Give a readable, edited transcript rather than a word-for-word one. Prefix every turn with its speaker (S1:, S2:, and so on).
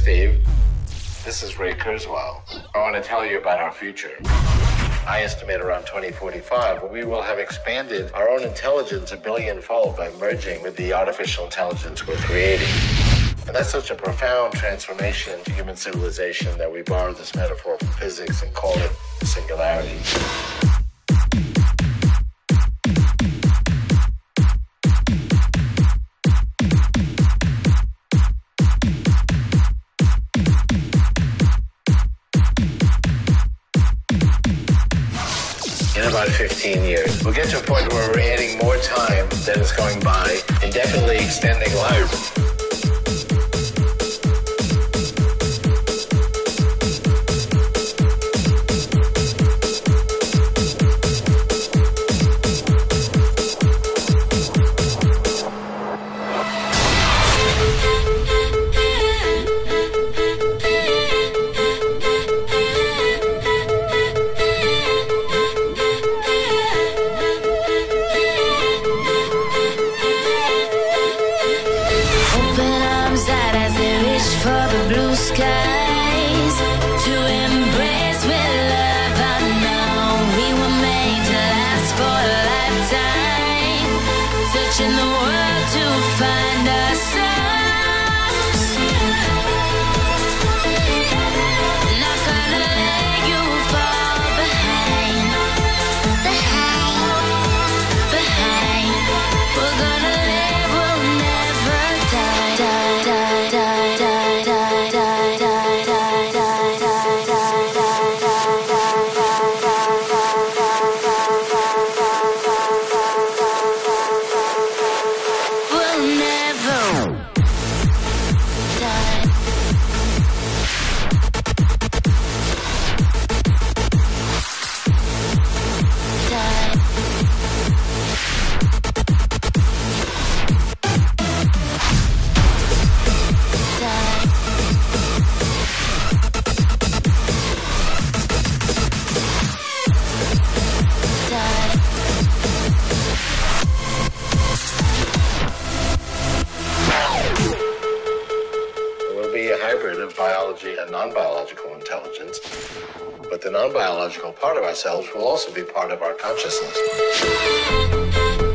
S1: Steve. This is Ray Kurzweil. I want to tell you about our future. I estimate around 2045, we will have expanded our own intelligence a billion-fold by merging with the artificial intelligence we're creating. And that's such a profound transformation to human civilization that we borrow this metaphor from physics and call it singularity. In about 15 years, we'll get to a point where we're adding more time than is going by, indefinitely extending life. But the non-biological part of ourselves will also be part of our consciousness.